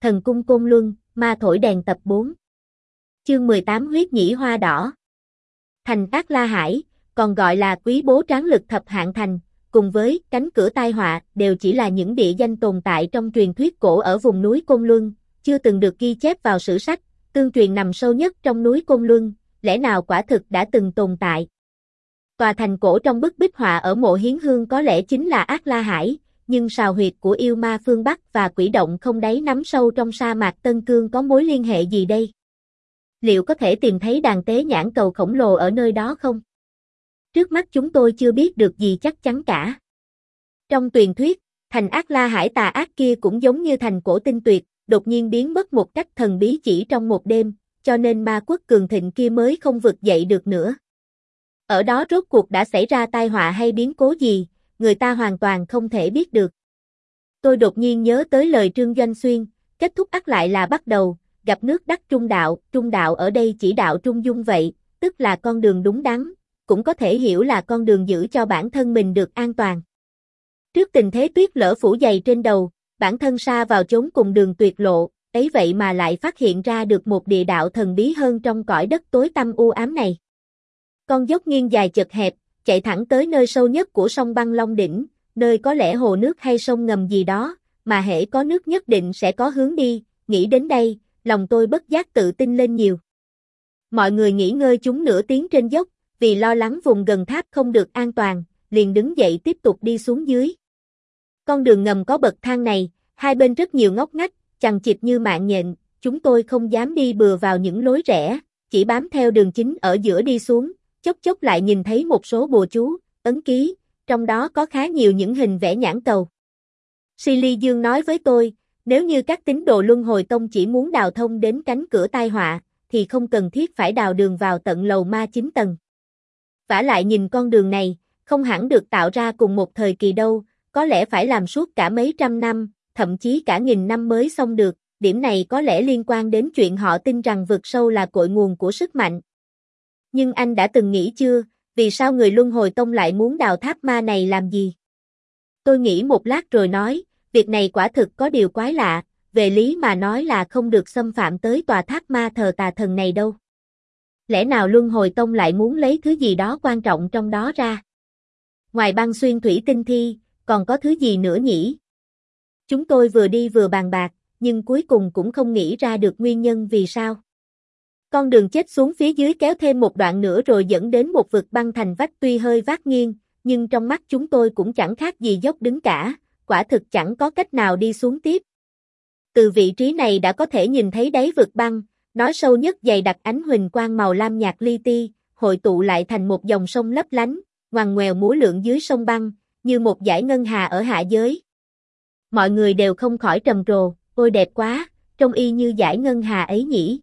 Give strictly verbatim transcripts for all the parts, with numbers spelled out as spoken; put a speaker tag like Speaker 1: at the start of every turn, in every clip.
Speaker 1: Thần cung Côn Luân, ma thổi đèn tập bốn. Chương mười tám Huyết nhĩ hoa đỏ. Thành Ác La Hải, còn gọi là Quý Bố Tráng Lực Thập Hạng Thành, cùng với Cánh Cửa Tai Họa, đều chỉ là những địa danh tồn tại trong truyền thuyết cổ ở vùng núi Côn Luân, chưa từng được ghi chép vào sử sách. Tương truyền nằm sâu nhất trong núi Côn Luân, lẽ nào quả thực đã từng tồn tại. Tòa thành cổ trong bức bích họa ở mộ Hiến Hương có lẽ chính là Ác La Hải, nhưng sào huyệt của yêu ma phương Bắc và quỷ động không đáy nắm sâu trong sa mạc Tân Cương có mối liên hệ gì đây? Liệu có thể tìm thấy đàn tế nhãn cầu khổng lồ ở nơi đó không? Trước mắt chúng tôi chưa biết được gì chắc chắn cả. Trong truyền thuyết, thành Ác La Hải tà ác kia cũng giống như thành cổ tinh tuyệt, đột nhiên biến mất một cách thần bí chỉ trong một đêm, cho nên ma quốc cường thịnh kia mới không vực dậy được nữa. Ở đó rốt cuộc đã xảy ra tai họa hay biến cố gì, người ta hoàn toàn không thể biết được. Tôi đột nhiên nhớ tới lời Trương Doanh Xuyên, kết thúc ắt lại là bắt đầu, gặp nước đắc trung đạo, trung đạo ở đây chỉ đạo trung dung vậy, tức là con đường đúng đắn, cũng có thể hiểu là con đường giữ cho bản thân mình được an toàn. Trước tình thế tuyết lở phủ dày trên đầu, bản thân sa vào chốn cùng đường tuyệt lộ, ấy vậy mà lại phát hiện ra được một địa đạo thần bí hơn trong cõi đất tối tăm u ám này. Con dốc nghiêng dài chật hẹp, chạy thẳng tới nơi sâu nhất của sông Băng Long Đỉnh, nơi có lẽ hồ nước hay sông ngầm gì đó, mà hễ có nước nhất định sẽ có hướng đi, nghĩ đến đây, lòng tôi bất giác tự tin lên nhiều. Mọi người nghỉ ngơi chúng nửa tiếng trên dốc, vì lo lắng vùng gần tháp không được an toàn, liền đứng dậy tiếp tục đi xuống dưới. Con đường ngầm có bậc thang này, hai bên rất nhiều ngóc ngách, chằng chịt như mạng nhện, chúng tôi không dám đi bừa vào những lối rẽ, chỉ bám theo đường chính ở giữa đi xuống, chốc chốc lại nhìn thấy một số bùa chú, ấn ký, trong đó có khá nhiều những hình vẽ nhãn cầu. Silly Dương nói với tôi, nếu như các tín đồ Luân Hồi Tông chỉ muốn đào thông đến cánh cửa tai họa, thì không cần thiết phải đào đường vào tận lầu ma chín tầng. Vả lại nhìn con đường này, không hẳn được tạo ra cùng một thời kỳ đâu, có lẽ phải làm suốt cả mấy trăm năm, thậm chí cả nghìn năm mới xong được, điểm này có lẽ liên quan đến chuyện họ tin rằng vực sâu là cội nguồn của sức mạnh. Nhưng anh đã từng nghĩ chưa, vì sao người Luân Hồi Tông lại muốn đào tháp ma này làm gì? Tôi nghĩ một lát rồi nói, việc này quả thực có điều quái lạ, về lý mà nói là không được xâm phạm tới tòa tháp ma thờ tà thần này đâu. Lẽ nào Luân Hồi Tông lại muốn lấy thứ gì đó quan trọng trong đó ra? Ngoài băng xuyên thủy tinh thi, còn có thứ gì nữa nhỉ? Chúng tôi vừa đi vừa bàn bạc, nhưng cuối cùng cũng không nghĩ ra được nguyên nhân vì sao. Con đường chết xuống phía dưới kéo thêm một đoạn nữa rồi dẫn đến một vực băng thành vách tuy hơi vát nghiêng, nhưng trong mắt chúng tôi cũng chẳng khác gì dốc đứng cả, quả thực chẳng có cách nào đi xuống tiếp. Từ vị trí này đã có thể nhìn thấy đáy vực băng, nó sâu nhất dày đặc ánh huỳnh quang màu lam nhạt li ti, hội tụ lại thành một dòng sông lấp lánh, ngoằn ngoèo múa lượn dưới sông băng, như một dải ngân hà ở hạ giới. Mọi người đều không khỏi trầm trồ, ôi đẹp quá, trông y như dải ngân hà ấy nhỉ.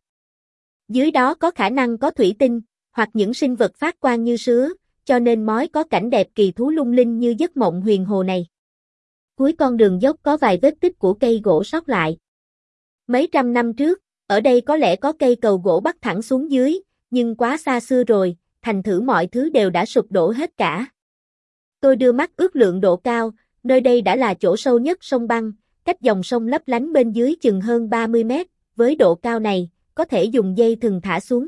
Speaker 1: Dưới đó có khả năng có thủy tinh, hoặc những sinh vật phát quang như sứa, cho nên mới có cảnh đẹp kỳ thú lung linh như giấc mộng huyền hồ này. Cuối con đường dốc có vài vết tích của cây gỗ sót lại. Mấy trăm năm trước, ở đây có lẽ có cây cầu gỗ bắc thẳng xuống dưới, nhưng quá xa xưa rồi, thành thử mọi thứ đều đã sụp đổ hết cả. Tôi đưa mắt ước lượng độ cao, nơi đây đã là chỗ sâu nhất sông băng, cách dòng sông lấp lánh bên dưới chừng hơn ba mươi mét, với độ cao này, có thể dùng dây thừng thả xuống.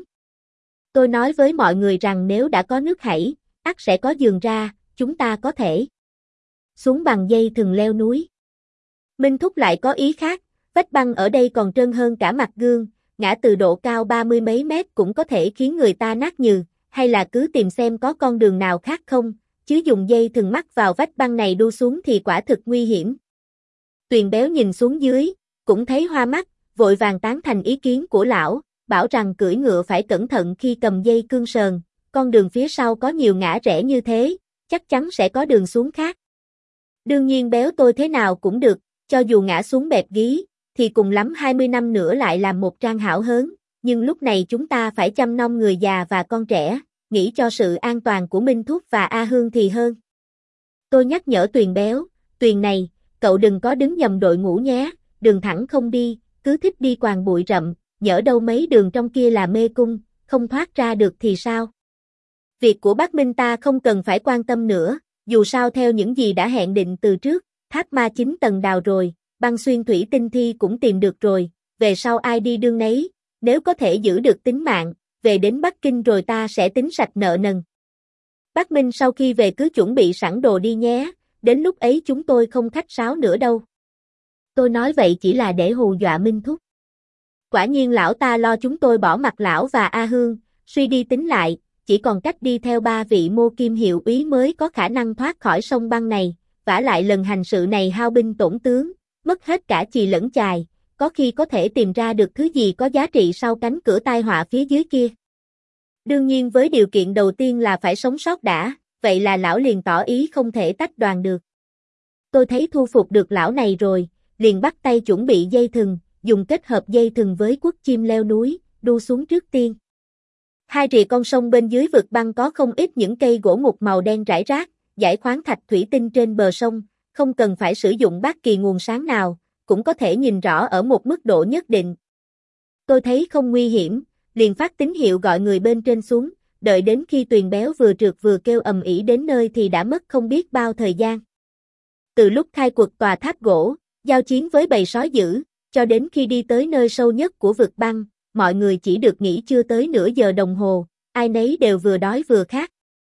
Speaker 1: Tôi nói với mọi người rằng nếu đã có nước chảy, ắt sẽ có giường ra, chúng ta có thể xuống bằng dây thừng leo núi. Minh Thúc lại có ý khác, vách băng ở đây còn trơn hơn cả mặt gương, ngã từ độ cao ba mươi mấy mét cũng có thể khiến người ta nát nhừ, hay là cứ tìm xem có con đường nào khác không, chứ dùng dây thừng mắc vào vách băng này đu xuống thì quả thực nguy hiểm. Tuyền Béo nhìn xuống dưới, cũng thấy hoa mắt, vội vàng tán thành ý kiến của lão, bảo rằng cưỡi ngựa phải cẩn thận khi cầm dây cương sờn, con đường phía sau có nhiều ngã rẽ như thế, chắc chắn sẽ có đường xuống khác. Đương nhiên Béo tôi thế nào cũng được, cho dù ngã xuống bẹp gí, thì cùng lắm hai mươi năm nữa lại làm một trang hảo hớn, nhưng lúc này chúng ta phải chăm nom người già và con trẻ, nghĩ cho sự an toàn của Minh Thúc và A Hương thì hơn. Tôi nhắc nhở Tuyền Béo, Tuyền này, cậu đừng có đứng nhầm đội ngũ nhé, đường thẳng không đi, cứ thích đi quàng bụi rậm, nhỡ đâu mấy đường trong kia là mê cung, không thoát ra được thì sao? Việc của Bắc Minh ta không cần phải quan tâm nữa, dù sao theo những gì đã hẹn định từ trước, tháp ma chín tầng đào rồi, băng xuyên thủy tinh thi cũng tìm được rồi, về sau ai đi đương nấy, nếu có thể giữ được tính mạng, về đến Bắc Kinh rồi ta sẽ tính sạch nợ nần. Bác Minh sau khi về cứ chuẩn bị sẵn đồ đi nhé, đến lúc ấy chúng tôi không khách sáo nữa đâu. Tôi nói vậy chỉ là để hù dọa Minh Thúc. Quả nhiên lão ta lo chúng tôi bỏ mặt lão và A Hương, suy đi tính lại, chỉ còn cách đi theo ba vị Mô Kim hiệu úy mới có khả năng thoát khỏi sông băng này, vả lại lần hành sự này hao binh tổn tướng, mất hết cả chì lẫn chài, có khi có thể tìm ra được thứ gì có giá trị sau cánh cửa tai họa phía dưới kia. Đương nhiên với điều kiện đầu tiên là phải sống sót đã, vậy là lão liền tỏ ý không thể tách đoàn được. Tôi thấy thu phục được lão này rồi, liền bắt tay chuẩn bị dây thừng, dùng kết hợp dây thừng với quất chim leo núi, đu xuống trước tiên. Hai rìa con sông bên dưới vực băng có không ít những cây gỗ mục màu đen rải rác, giải khoáng thạch thủy tinh trên bờ sông, không cần phải sử dụng bất kỳ nguồn sáng nào, cũng có thể nhìn rõ ở một mức độ nhất định. Tôi thấy không nguy hiểm, liền phát tín hiệu gọi người bên trên xuống, đợi đến khi Tuyền Béo vừa trượt vừa kêu ầm ĩ đến nơi thì đã mất không biết bao thời gian. Từ lúc khai quật tòa tháp gỗ, giao chiến với bầy sói dữ, cho đến khi đi tới nơi sâu nhất của vực băng, mọi người chỉ được nghỉ chưa tới nửa giờ đồng hồ, ai nấy đều vừa đói vừa khát.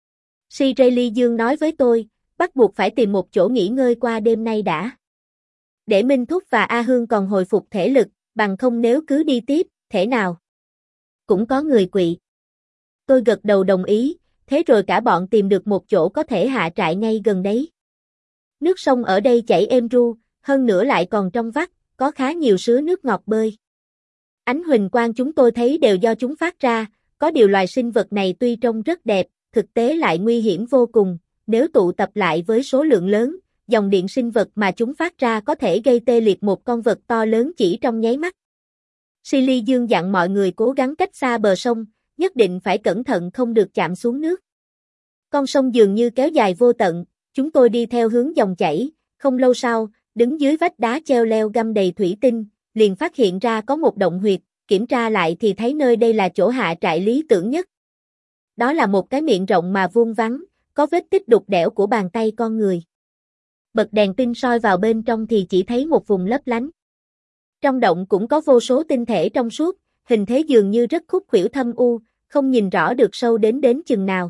Speaker 1: Si Ray Ly Dương nói với tôi, bắt buộc phải tìm một chỗ nghỉ ngơi qua đêm nay đã. Để Minh Thúc và A Hương còn hồi phục thể lực, bằng không nếu cứ đi tiếp, thể nào cũng có người quỵ. Tôi gật đầu đồng ý, thế rồi cả bọn tìm được một chỗ có thể hạ trại ngay gần đấy. Nước sông ở đây chảy êm ru, hơn nữa lại còn trong vắt, có khá nhiều sứa nước ngọt bơi. Ánh huỳnh quang chúng tôi thấy đều do chúng phát ra, có điều loài sinh vật này tuy trông rất đẹp, thực tế lại nguy hiểm vô cùng, nếu tụ tập lại với số lượng lớn, dòng điện sinh vật mà chúng phát ra có thể gây tê liệt một con vật to lớn chỉ trong nháy mắt. Silly Dương dặn mọi người cố gắng cách xa bờ sông, nhất định phải cẩn thận không được chạm xuống nước. Con sông dường như kéo dài vô tận, chúng tôi đi theo hướng dòng chảy, không lâu sau, đứng dưới vách đá treo leo găm đầy thủy tinh, liền phát hiện ra có một động huyệt, kiểm tra lại thì thấy nơi đây là chỗ hạ trại lý tưởng nhất. Đó là một cái miệng rộng mà vuông vắn, có vết tích đục đẽo của bàn tay con người. Bật đèn pin soi vào bên trong thì chỉ thấy một vùng lấp lánh. Trong động cũng có vô số tinh thể trong suốt, hình thế dường như rất khúc khuỷu thâm u, không nhìn rõ được sâu đến đến chừng nào.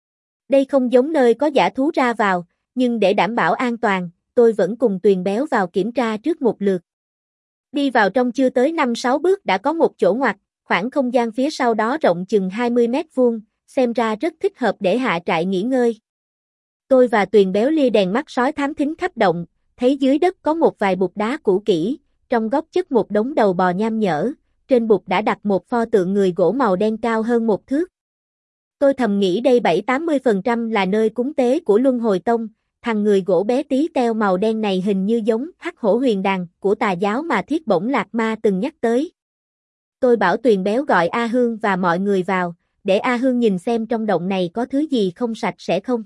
Speaker 1: Đây không giống nơi có dã thú ra vào, nhưng để đảm bảo an toàn, tôi vẫn cùng Tuyền Béo vào kiểm tra trước một lượt. Đi vào trong chưa tới năm sáu bước đã có một chỗ ngoặt, khoảng không gian phía sau đó rộng chừng hai mươi mét vuông, xem ra rất thích hợp để hạ trại nghỉ ngơi. Tôi và Tuyền Béo lia đèn mắt sói thám thính khắp động, thấy dưới đất có một vài bục đá cũ kỹ, trong góc chất một đống đầu bò nham nhở, trên bục đã đặt một pho tượng người gỗ màu đen cao hơn một thước. Tôi thầm nghĩ đây bảy tám mươi phần trăm là nơi cúng tế của Luân Hồi Tông, thằng người gỗ bé tí teo màu đen này hình như giống Hắc Hổ Huyền Đàn của tà giáo mà Thiết Bổng Lạc Ma từng nhắc tới. Tôi bảo Tuyền Béo gọi A Hương và mọi người vào, để A Hương nhìn xem trong động này có thứ gì không sạch sẽ không.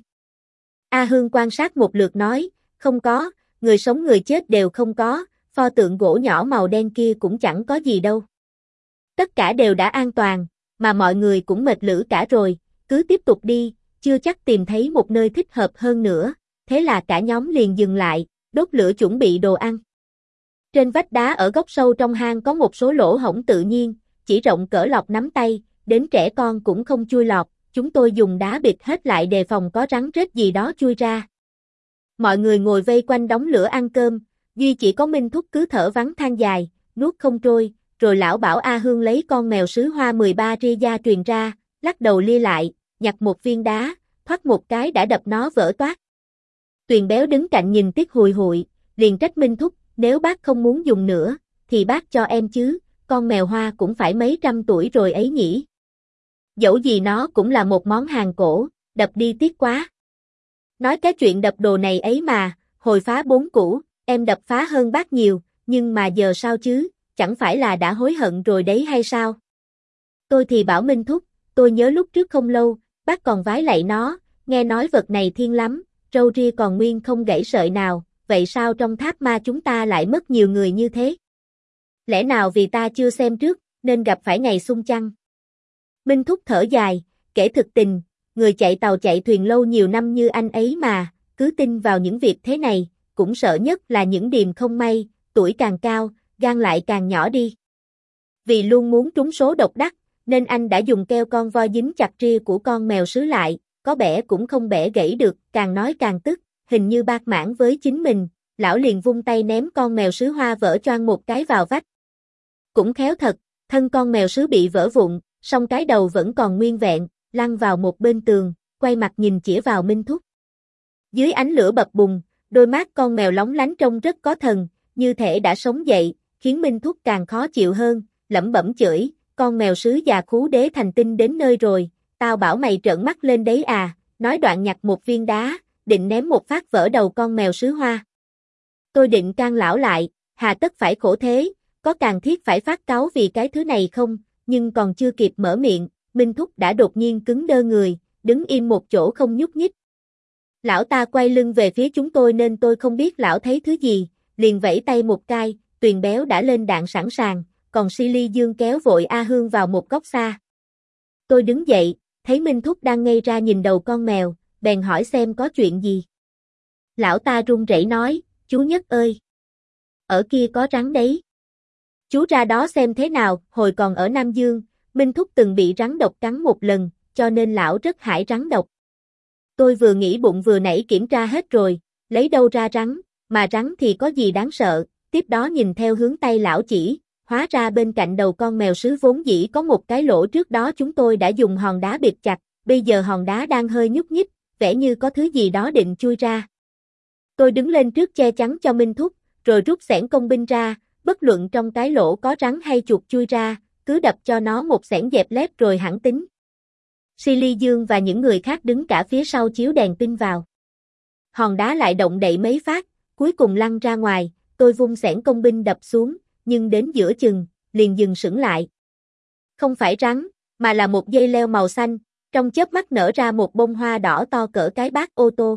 Speaker 1: A Hương quan sát một lượt nói, không có, người sống người chết đều không có, pho tượng gỗ nhỏ màu đen kia cũng chẳng có gì đâu. Tất cả đều đã an toàn, mà mọi người cũng mệt lử cả rồi, cứ tiếp tục đi, chưa chắc tìm thấy một nơi thích hợp hơn nữa, thế là cả nhóm liền dừng lại, đốt lửa chuẩn bị đồ ăn. Trên vách đá ở góc sâu trong hang có một số lỗ hổng tự nhiên, chỉ rộng cỡ lọc nắm tay, đến trẻ con cũng không chui lọt, chúng tôi dùng đá bịt hết lại đề phòng có rắn rết gì đó chui ra. Mọi người ngồi vây quanh đống lửa ăn cơm, duy chỉ có Minh Thúc cứ thở vắng than dài, nuốt không trôi, rồi lão bảo A Hương lấy con mèo sứ hoa mười ba ria da truyền ra, lắc đầu lia lại, nhặt một viên đá, thoát một cái đã đập nó vỡ toác. Tuyền Béo đứng cạnh nhìn tiếc hùi hụi, liền trách Minh Thúc, nếu bác không muốn dùng nữa, thì bác cho em chứ, con mèo hoa cũng phải mấy trăm tuổi rồi ấy nhỉ. Dẫu gì nó cũng là một món hàng cổ, đập đi tiếc quá. Nói cái chuyện đập đồ này ấy mà, hồi phá bốn cũ, em đập phá hơn bác nhiều, nhưng mà giờ sao chứ, chẳng phải là đã hối hận rồi đấy hay sao? Tôi thì bảo Minh Thúc, tôi nhớ lúc trước không lâu, bác còn vái lạy nó, nghe nói vật này thiên lắm, râu ria còn nguyên không gãy sợi nào, vậy sao trong tháp ma chúng ta lại mất nhiều người như thế? Lẽ nào vì ta chưa xem trước, nên gặp phải ngày xung chăng? Minh Thúc thở dài, kể thực tình, người chạy tàu chạy thuyền lâu nhiều năm như anh ấy mà, cứ tin vào những việc thế này, cũng sợ nhất là những điềm không may, tuổi càng cao, gan lại càng nhỏ đi. Vì luôn muốn trúng số độc đắc, nên anh đã dùng keo con voi dính chặt ria của con mèo sứ lại, có bẻ cũng không bẻ gãy được, càng nói càng tức, hình như bác mãn với chính mình, lão liền vung tay ném con mèo sứ hoa vỡ choang một cái vào vách. Cũng khéo thật, thân con mèo sứ bị vỡ vụn, song cái đầu vẫn còn nguyên vẹn, lăn vào một bên tường, quay mặt nhìn chĩa vào Minh Thúc. Dưới ánh lửa bập bùng, đôi mắt con mèo lóng lánh trông rất có thần, như thể đã sống dậy, khiến Minh Thúc càng khó chịu hơn, lẩm bẩm chửi, con mèo sứ già khú đế thành tinh đến nơi rồi, tao bảo mày trợn mắt lên đấy à, nói đoạn nhặt một viên đá, định ném một phát vỡ đầu con mèo sứ hoa. Tôi định can lão lại, hà tất phải khổ thế, có cần thiết phải phát cáu vì cái thứ này không, nhưng còn chưa kịp mở miệng, Minh Thúc đã đột nhiên cứng đơ người, đứng im một chỗ không nhúc nhích. Lão ta quay lưng về phía chúng tôi nên tôi không biết lão thấy thứ gì, liền vẫy tay một cái, Tuyền Béo đã lên đạn sẵn sàng, còn Silly Dương kéo vội A Hương vào một góc xa. Tôi đứng dậy, thấy Minh Thúc đang ngây ra nhìn đầu con mèo, bèn hỏi xem có chuyện gì. Lão ta run rẩy nói, chú Nhất ơi! Ở kia có rắn đấy. Chú ra đó xem thế nào, hồi còn ở Nam Dương, Minh Thúc từng bị rắn độc cắn một lần, cho nên lão rất hãi rắn độc. Tôi vừa nghĩ bụng vừa nãy kiểm tra hết rồi, lấy đâu ra rắn, mà rắn thì có gì đáng sợ, tiếp đó nhìn theo hướng tay lão chỉ, hóa ra bên cạnh đầu con mèo sứ vốn dĩ có một cái lỗ trước đó chúng tôi đã dùng hòn đá bịt chặt, bây giờ hòn đá đang hơi nhúc nhích, vẻ như có thứ gì đó định chui ra. Tôi đứng lên trước che chắn cho Minh Thúc, rồi rút xẻng công binh ra, bất luận trong cái lỗ có rắn hay chuột chui ra, cứ đập cho nó một xẻng dẹp lép rồi hẳn tính. Silly Dương và những người khác đứng cả phía sau chiếu đèn pin vào. Hòn đá lại động đậy mấy phát, cuối cùng lăn ra ngoài, tôi vung xẻng công binh đập xuống, nhưng đến giữa chừng, liền dừng sững lại. Không phải rắn, mà là một dây leo màu xanh, trong chớp mắt nở ra một bông hoa đỏ to cỡ cái bát ô tô.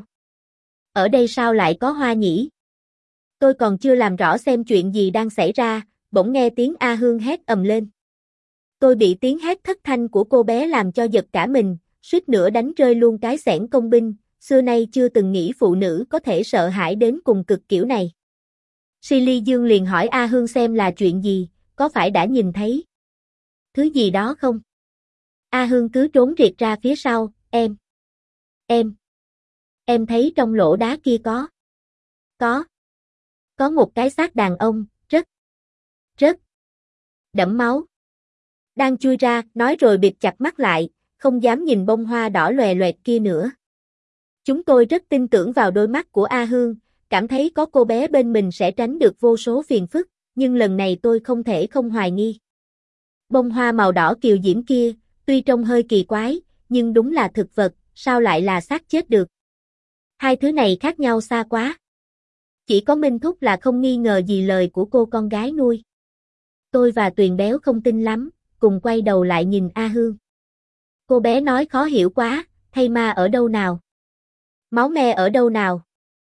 Speaker 1: Ở đây sao lại có hoa nhỉ? Tôi còn chưa làm rõ xem chuyện gì đang xảy ra, bỗng nghe tiếng A Hương hét ầm lên. Tôi bị tiếng hét thất thanh của cô bé làm cho giật cả mình, suýt nữa đánh rơi luôn cái xẻng công binh, xưa nay chưa từng nghĩ phụ nữ có thể sợ hãi đến cùng cực kiểu này. Silly Dương liền hỏi A Hương xem là chuyện gì, có phải đã nhìn thấy thứ gì đó không? A Hương cứ trốn riệt ra phía sau, em, em, em thấy trong lỗ đá kia có, có, có một cái xác đàn ông, rất, rất đẫm máu. Đang chui ra, nói rồi bịt chặt mắt lại, không dám nhìn bông hoa đỏ lòe loẹt kia nữa. Chúng tôi rất tin tưởng vào đôi mắt của A Hương, cảm thấy có cô bé bên mình sẽ tránh được vô số phiền phức, nhưng lần này tôi không thể không hoài nghi. Bông hoa màu đỏ kiều diễm kia, tuy trông hơi kỳ quái, nhưng đúng là thực vật, sao lại là xác chết được? Hai thứ này khác nhau xa quá. Chỉ có Minh Thúc là không nghi ngờ gì lời của cô con gái nuôi. Tôi và Tuyền Béo không tin lắm, cùng quay đầu lại nhìn A Hương. Cô bé nói khó hiểu quá, thây ma ở đâu nào? Máu me ở đâu nào?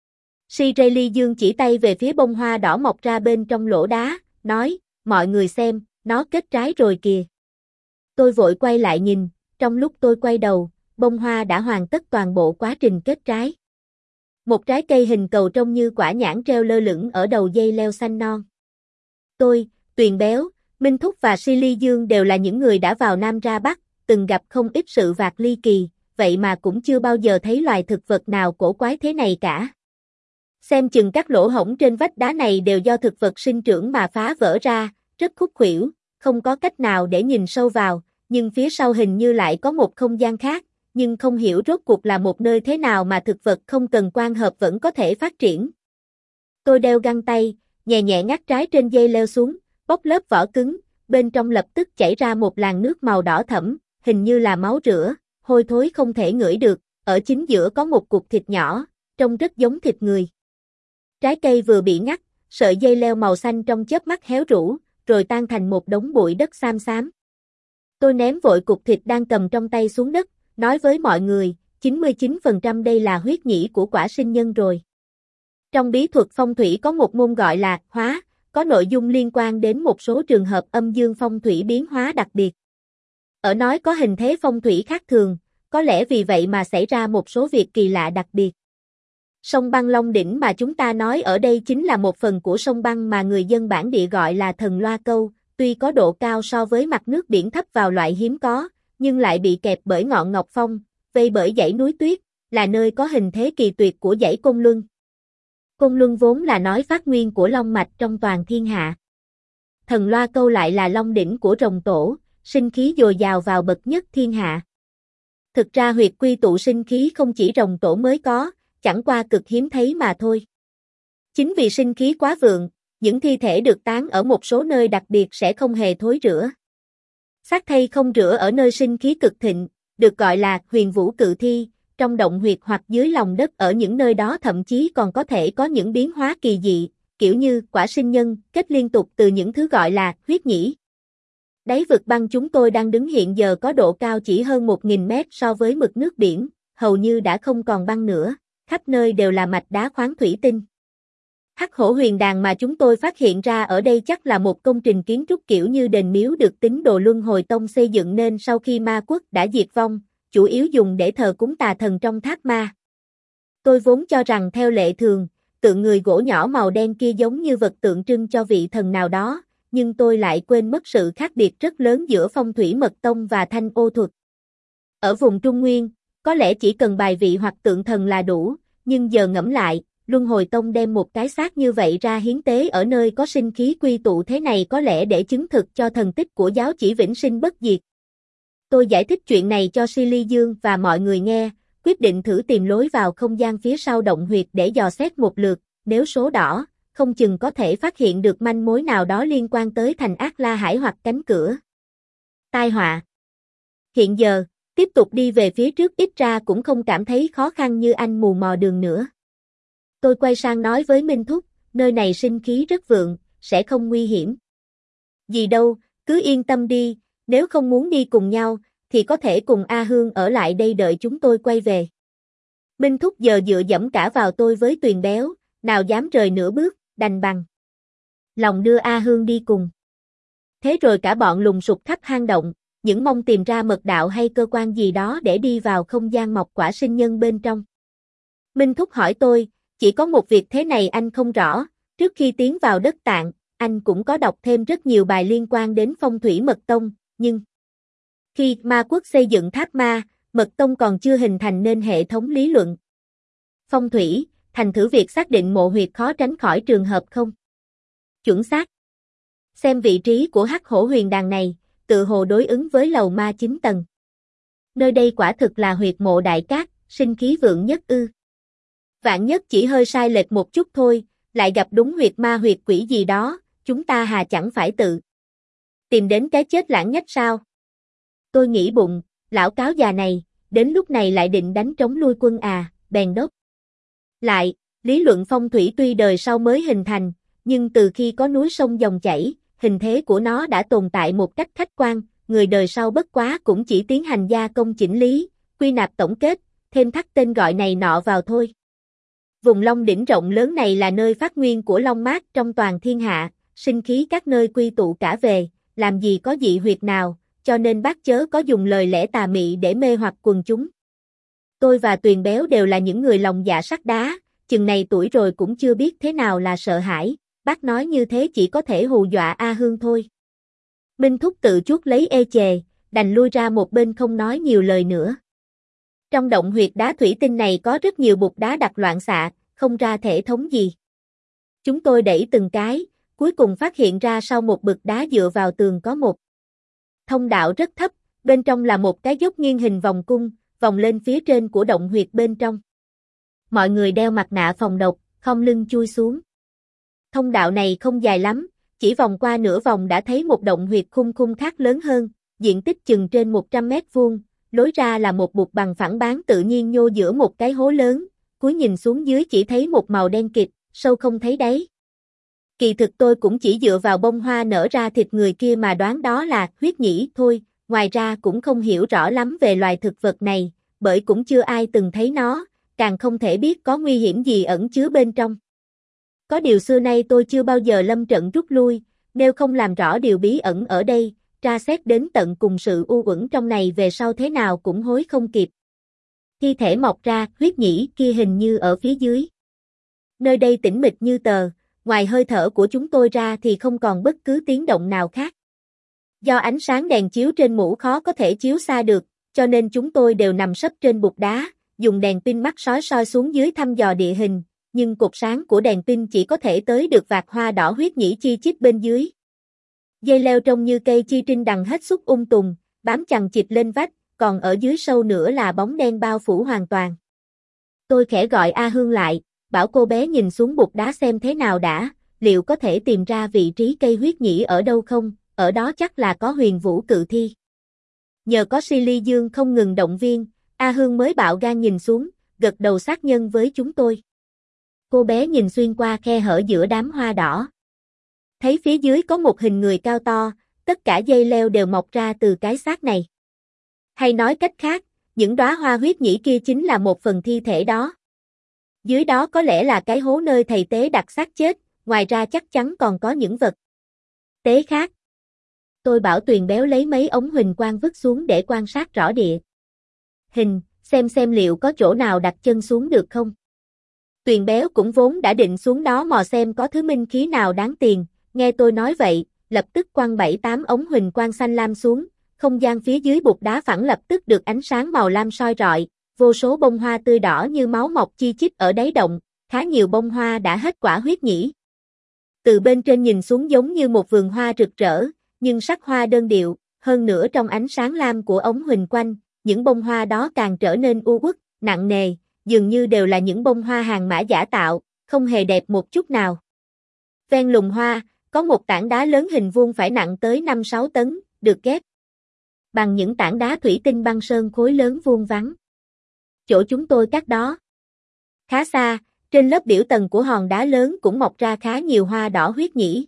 Speaker 1: Silly Dương chỉ tay về phía bông hoa đỏ mọc ra bên trong lỗ đá, nói, mọi người xem, nó kết trái rồi kìa. Tôi vội quay lại nhìn, trong lúc tôi quay đầu, bông hoa đã hoàn tất toàn bộ quá trình kết trái. Một trái cây hình cầu trông như quả nhãn treo lơ lửng ở đầu dây leo xanh non. Tôi, Tuyền Béo, Minh Thúc và Silly Dương đều là những người đã vào Nam ra Bắc, từng gặp không ít sự vạc ly kỳ, vậy mà cũng chưa bao giờ thấy loài thực vật nào cổ quái thế này cả. Xem chừng các lỗ hổng trên vách đá này đều do thực vật sinh trưởng mà phá vỡ ra, rất khúc khuỷu, không có cách nào để nhìn sâu vào, nhưng phía sau hình như lại có một không gian khác, nhưng không hiểu rốt cuộc là một nơi thế nào mà thực vật không cần quan hợp vẫn có thể phát triển. Tôi đeo găng tay, nhẹ nhẹ ngắt trái trên dây leo xuống, bóc lớp vỏ cứng, bên trong lập tức chảy ra một làn nước màu đỏ thẫm, hình như là máu rửa, hôi thối không thể ngửi được, ở chính giữa có một cục thịt nhỏ, trông rất giống thịt người. Trái cây vừa bị ngắt, sợi dây leo màu xanh trong chớp mắt héo rũ, rồi tan thành một đống bụi đất xám xám. Tôi ném vội cục thịt đang cầm trong tay xuống đất, nói với mọi người, chín mươi chín phần trăm đây là huyết nhĩ của quả sinh nhân rồi. Trong bí thuật phong thủy có một môn gọi là hóa, có nội dung liên quan đến một số trường hợp âm dương phong thủy biến hóa đặc biệt. Ở nói có hình thế phong thủy khác thường, có lẽ vì vậy mà xảy ra một số việc kỳ lạ đặc biệt. Sông băng Long Đỉnh mà chúng ta nói ở đây chính là một phần của sông băng mà người dân bản địa gọi là Thần Loa Câu, tuy có độ cao so với mặt nước biển thấp vào loại hiếm có, nhưng lại bị kẹp bởi ngọn Ngọc Phong, vây bởi dãy núi tuyết, là nơi có hình thế kỳ tuyệt của dãy Côn Luân. Côn Luân vốn là nói phát nguyên của long mạch trong toàn thiên hạ. Thần Loa Câu lại là long đỉnh của rồng tổ, sinh khí dồi dào vào bậc nhất thiên hạ. Thực ra huyệt quy tụ sinh khí không chỉ rồng tổ mới có, chẳng qua cực hiếm thấy mà thôi. Chính vì sinh khí quá vượng, những thi thể được táng ở một số nơi đặc biệt sẽ không hề thối rữa. Xác thây không rữa ở nơi sinh khí cực thịnh, được gọi là huyền vũ cự thi, trong động huyệt hoặc dưới lòng đất ở những nơi đó thậm chí còn có thể có những biến hóa kỳ dị, kiểu như quả sinh nhân, kết liên tục từ những thứ gọi là huyết nhĩ. Đáy vực băng chúng tôi đang đứng hiện giờ có độ cao chỉ hơn một nghìn mét so với mực nước biển, hầu như đã không còn băng nữa, khắp nơi đều là mạch đá khoáng thủy tinh. Hắc Hổ Huyền Đàn mà chúng tôi phát hiện ra ở đây chắc là một công trình kiến trúc kiểu như đền miếu được tín đồ Luân Hồi Tông xây dựng nên sau khi ma quốc đã diệt vong, chủ yếu dùng để thờ cúng tà thần trong tháp ma. Tôi vốn cho rằng theo lệ thường, tượng người gỗ nhỏ màu đen kia giống như vật tượng trưng cho vị thần nào đó, nhưng tôi lại quên mất sự khác biệt rất lớn giữa phong thủy mật tông và thanh ô thuật. Ở vùng Trung Nguyên, có lẽ chỉ cần bài vị hoặc tượng thần là đủ, nhưng giờ ngẫm lại, Luân Hồi Tông đem một cái xác như vậy ra hiến tế ở nơi có sinh khí quy tụ thế này có lẽ để chứng thực cho thần tích của giáo chỉ vĩnh sinh bất diệt. Tôi giải thích chuyện này cho Silly Dương và mọi người nghe, quyết định thử tìm lối vào không gian phía sau động huyệt để dò xét một lượt, nếu số đỏ, không chừng có thể phát hiện được manh mối nào đó liên quan tới thành Ác La Hải hoặc cánh cửa. Tai họa. Hiện giờ, tiếp tục đi về phía trước ít ra cũng không cảm thấy khó khăn như anh mù mò đường nữa. Tôi quay sang nói với Minh Thúc, nơi này sinh khí rất vượng, sẽ không nguy hiểm. Gì đâu, cứ yên tâm đi, nếu không muốn đi cùng nhau, thì có thể cùng A Hương ở lại đây đợi chúng tôi quay về. Minh Thúc giờ dựa dẫm cả vào tôi với Tuyền Béo, nào dám rời nửa bước, đành bằng lòng đưa A Hương đi cùng. Thế rồi cả bọn lùng sục khắp hang động, những mong tìm ra mật đạo hay cơ quan gì đó để đi vào không gian mọc quả sinh nhân bên trong. Minh Thúc hỏi tôi, chỉ có một việc thế này anh không rõ, trước khi tiến vào đất Tạng, anh cũng có đọc thêm rất nhiều bài liên quan đến phong thủy mật tông, nhưng khi ma quốc xây dựng tháp ma, mật tông còn chưa hình thành nên hệ thống lý luận phong thủy, thành thử việc xác định mộ huyệt khó tránh khỏi trường hợp không chuẩn xác. Xem vị trí của Hắc Hổ Huyền Đàn này, tự hồ đối ứng với lầu ma chín tầng. Nơi đây quả thực là huyệt mộ đại cát, sinh khí vượng nhất ư. Vạn nhất chỉ hơi sai lệch một chút thôi, lại gặp đúng huyệt ma huyệt quỷ gì đó, chúng ta hà chẳng phải tự tìm đến cái chết lãng nhách sao? Tôi nghĩ bụng, lão cáo già này, đến lúc này lại định đánh trống lui quân à, bèn đốc. Lại, lý luận phong thủy tuy đời sau mới hình thành, nhưng từ khi có núi sông dòng chảy, hình thế của nó đã tồn tại một cách khách quan, người đời sau bất quá cũng chỉ tiến hành gia công chỉnh lý, quy nạp tổng kết, thêm thắt tên gọi này nọ vào thôi. Vùng Long Đỉnh rộng lớn này là nơi phát nguyên của Long Mát trong toàn thiên hạ, sinh khí các nơi quy tụ cả về, làm gì có dị huyệt nào, cho nên bác chớ có dùng lời lẽ tà mị để mê hoặc quần chúng. Tôi và Tuyền Béo đều là những người lòng dạ sắt đá, chừng này tuổi rồi cũng chưa biết thế nào là sợ hãi, bác nói như thế chỉ có thể hù dọa A Hương thôi. Minh Thúc tự chuốt lấy ê chề, đành lui ra một bên không nói nhiều lời nữa. Trong động huyệt đá thủy tinh này có rất nhiều bục đá đặt loạn xạ, không ra thể thống gì. Chúng tôi đẩy từng cái, cuối cùng phát hiện ra sau một bực đá dựa vào tường có một thông đạo rất thấp, bên trong là một cái dốc nghiêng hình vòng cung, vòng lên phía trên của động huyệt bên trong. Mọi người đeo mặt nạ phòng độc, khom lưng chui xuống. Thông đạo này không dài lắm, chỉ vòng qua nửa vòng đã thấy một động huyệt khung khung khác lớn hơn, diện tích chừng trên một trăm mét vuông, lối ra là một bục bằng phẳng bán tự nhiên nhô giữa một cái hố lớn, cúi nhìn xuống dưới chỉ thấy một màu đen kịt, sâu không thấy đáy. Kỳ thực tôi cũng chỉ dựa vào bông hoa nở ra thịt người kia mà đoán đó là huyết nhĩ thôi, ngoài ra cũng không hiểu rõ lắm về loài thực vật này, bởi cũng chưa ai từng thấy nó, càng không thể biết có nguy hiểm gì ẩn chứa bên trong. Có điều xưa nay tôi chưa bao giờ lâm trận rút lui, nếu không làm rõ điều bí ẩn ở đây, tra xét đến tận cùng sự u uẩn trong này về sau thế nào cũng hối không kịp. Thi thể mọc ra, huyết nhĩ kia hình như ở phía dưới. Nơi đây tĩnh mịch như tờ, ngoài hơi thở của chúng tôi ra thì không còn bất cứ tiếng động nào khác. Do ánh sáng đèn chiếu trên mũ khó có thể chiếu xa được, cho nên chúng tôi đều nằm sấp trên bục đá, dùng đèn pin mắt sói soi xuống dưới thăm dò địa hình, nhưng cột sáng của đèn pin chỉ có thể tới được vạt hoa đỏ huyết nhĩ chi chít bên dưới. Dây leo trông như cây chi trinh đằng hết xúc ung tùng, bám chằng chịt lên vách, còn ở dưới sâu nữa là bóng đen bao phủ hoàn toàn. Tôi khẽ gọi A Hương lại, bảo cô bé nhìn xuống bục đá xem thế nào đã, liệu có thể tìm ra vị trí cây huyết nhĩ ở đâu không, ở đó chắc là có huyền vũ cự thi. Nhờ có Silly Dương không ngừng động viên, A Hương mới bạo gan nhìn xuống, gật đầu xác nhân với chúng tôi. Cô bé nhìn xuyên qua khe hở giữa đám hoa đỏ. Thấy phía dưới có một hình người cao to, tất cả dây leo đều mọc ra từ cái xác này. Hay nói cách khác, những đóa hoa huyết nhĩ kia chính là một phần thi thể đó. Dưới đó có lẽ là cái hố nơi thầy tế đặt xác chết, ngoài ra chắc chắn còn có những vật tế khác. Tôi bảo Tuyền béo lấy mấy ống huỳnh quang vứt xuống để quan sát rõ địa hình, xem xem liệu có chỗ nào đặt chân xuống được không. Tuyền béo cũng vốn đã định xuống đó mò xem có thứ minh khí nào đáng tiền, nghe tôi nói vậy, lập tức quăng bảy tám ống huỳnh quang xanh lam xuống, không gian phía dưới bục đá phẳng lập tức được ánh sáng màu lam soi rọi, vô số bông hoa tươi đỏ như máu mọc chi chít ở đáy động, khá nhiều bông hoa đã hết quả huyết nhĩ. Từ bên trên nhìn xuống giống như một vườn hoa rực rỡ, nhưng sắc hoa đơn điệu, hơn nữa trong ánh sáng lam của ống huỳnh quanh, những bông hoa đó càng trở nên u uất, nặng nề, dường như đều là những bông hoa hàng mã giả tạo, không hề đẹp một chút nào. Ven lùm hoa, có một tảng đá lớn hình vuông phải nặng tới năm sáu tấn, được ghép bằng những tảng đá thủy tinh băng sơn khối lớn vuông vắn. Chỗ chúng tôi cách đó khá xa, trên lớp biểu tầng của hòn đá lớn cũng mọc ra khá nhiều hoa đỏ huyết nhĩ.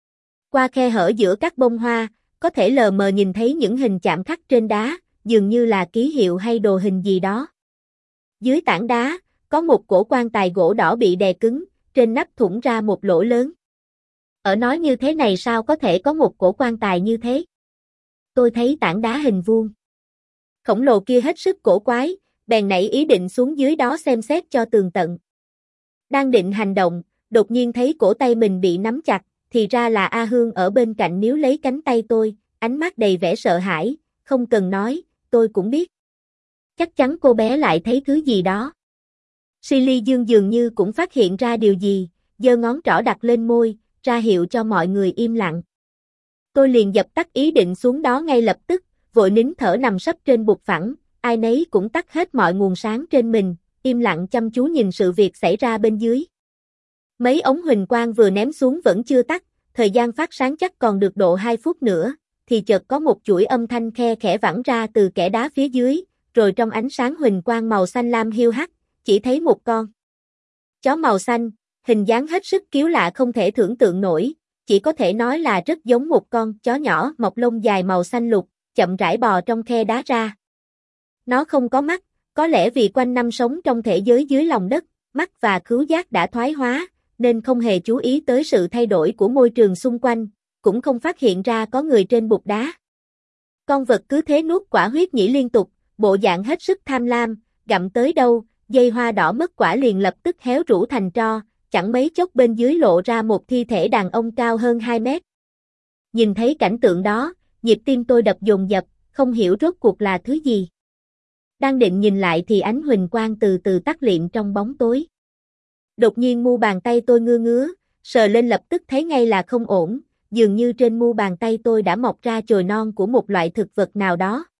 Speaker 1: Qua khe hở giữa các bông hoa, có thể lờ mờ nhìn thấy những hình chạm khắc trên đá, dường như là ký hiệu hay đồ hình gì đó. Dưới tảng đá, có một cổ quan tài gỗ đỏ bị đè cứng, trên nắp thủng ra một lỗ lớn. Ở nói như thế này sao có thể có một cổ quan tài như thế? Tôi thấy tảng đá hình vuông khổng lồ kia hết sức cổ quái, bèn nảy ý định xuống dưới đó xem xét cho tường tận. Đang định hành động, đột nhiên thấy cổ tay mình bị nắm chặt, thì ra là A Hương ở bên cạnh níu lấy cánh tay tôi, ánh mắt đầy vẻ sợ hãi, không cần nói, tôi cũng biết. Chắc chắn cô bé lại thấy thứ gì đó. Silly Dương dường như cũng phát hiện ra điều gì, giơ ngón trỏ đặt lên môi, ra hiệu cho mọi người im lặng. Tôi liền dập tắt ý định xuống đó ngay lập tức, vội nín thở nằm sấp trên bục phẳng, ai nấy cũng tắt hết mọi nguồn sáng trên mình, im lặng chăm chú nhìn sự việc xảy ra bên dưới. Mấy ống huỳnh quang vừa ném xuống vẫn chưa tắt, thời gian phát sáng chắc còn được độ hai phút nữa, thì chợt có một chuỗi âm thanh khe khẽ vẳng ra từ kẽ đá phía dưới, rồi trong ánh sáng huỳnh quang màu xanh lam hiu hắt, chỉ thấy một con chó màu xanh, hình dáng hết sức kiếu lạ không thể tưởng tượng nổi, chỉ có thể nói là rất giống một con chó nhỏ mọc lông dài màu xanh lục, chậm rãi bò trong khe đá ra. Nó không có mắt, có lẽ vì quanh năm sống trong thể giới dưới lòng đất, mắt và khứu giác đã thoái hóa, nên không hề chú ý tới sự thay đổi của môi trường xung quanh, cũng không phát hiện ra có người trên bục đá. Con vật cứ thế nuốt quả huyết nhĩ liên tục, bộ dạng hết sức tham lam, gặm tới đâu, dây hoa đỏ mất quả liền lập tức héo rũ thành tro, chẳng mấy chốc bên dưới lộ ra một thi thể đàn ông cao hơn hai mét. Nhìn thấy cảnh tượng đó, nhịp tim tôi đập dồn dập, không hiểu rốt cuộc là thứ gì. Đang định nhìn lại thì ánh huỳnh quang từ từ tắt liệm trong bóng tối. Đột nhiên mu bàn tay tôi ngứa ngứa, sờ lên lập tức thấy ngay là không ổn, dường như trên mu bàn tay tôi đã mọc ra chồi non của một loại thực vật nào đó.